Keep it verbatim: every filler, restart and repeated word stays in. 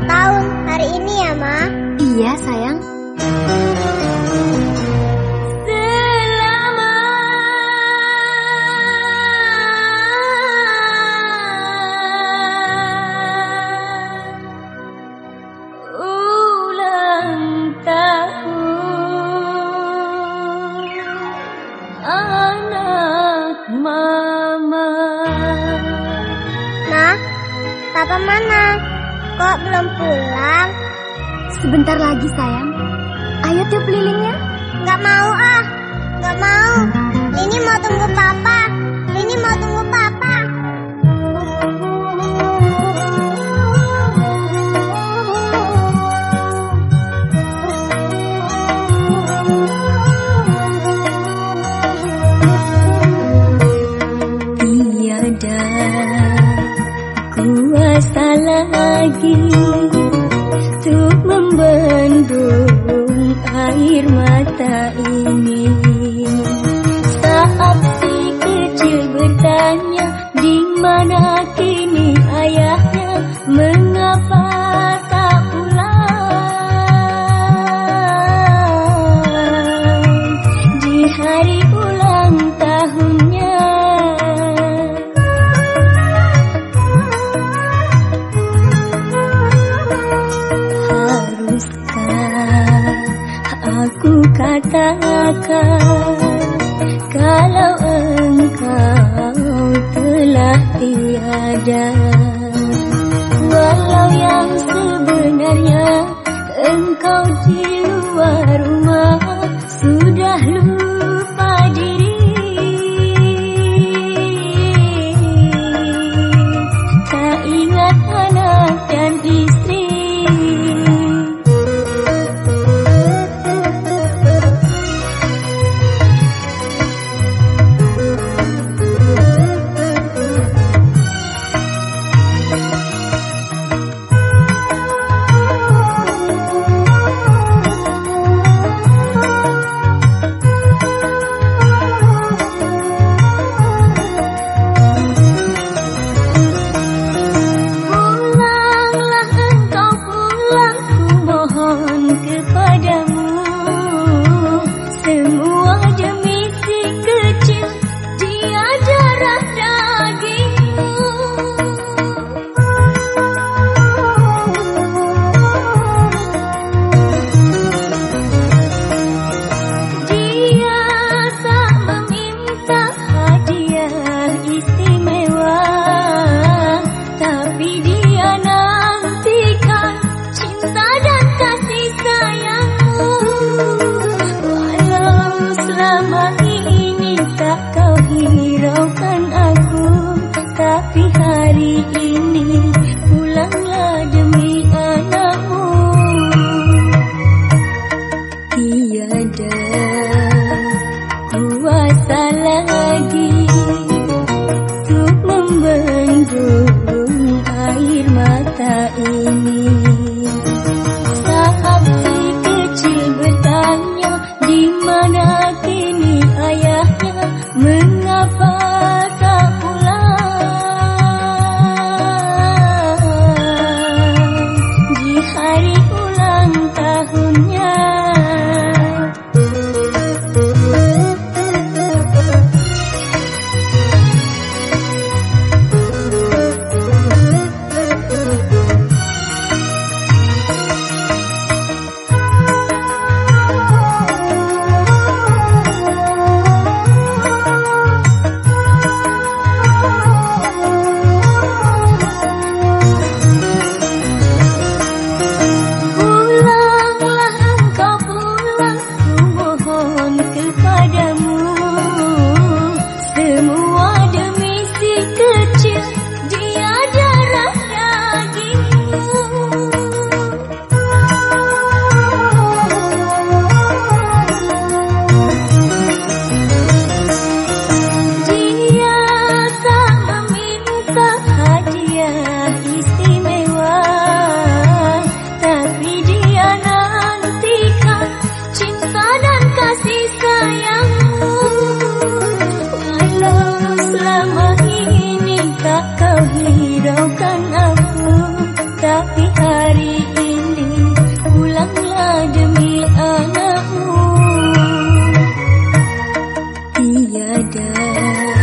tahun hari ini ya, Ma? Iya, sayang. Papa mana? Kok belum pulang? Sebentar lagi, sayang. Ayo tiup lilinnya. Gak mau ah, gak mau. Lini mau tunggu Papa. Lini mau tunggu Papa. Tiada kuasa lagi untuk membendung air mata ini. Saat si kecil bertanya, di mana kini ayahnya, mengapa tak pulang di hari ulang tahunnya. Aku katakan kalau engkau telah tiada, walau yang sebenarnya engkau di luar rumah sudah lupa diri, tak ingat anak dan istri. Hiraukan aku, tapi hari ini pulanglah demi anakmu. Tiada kuasa lagi untuk membendung air mata ini. Saat si kecil bertanya, di mana kini ayahnya, mengapa tak pulang di hari ulang tahunnya. Kau hiraukan aku, tapi hari ada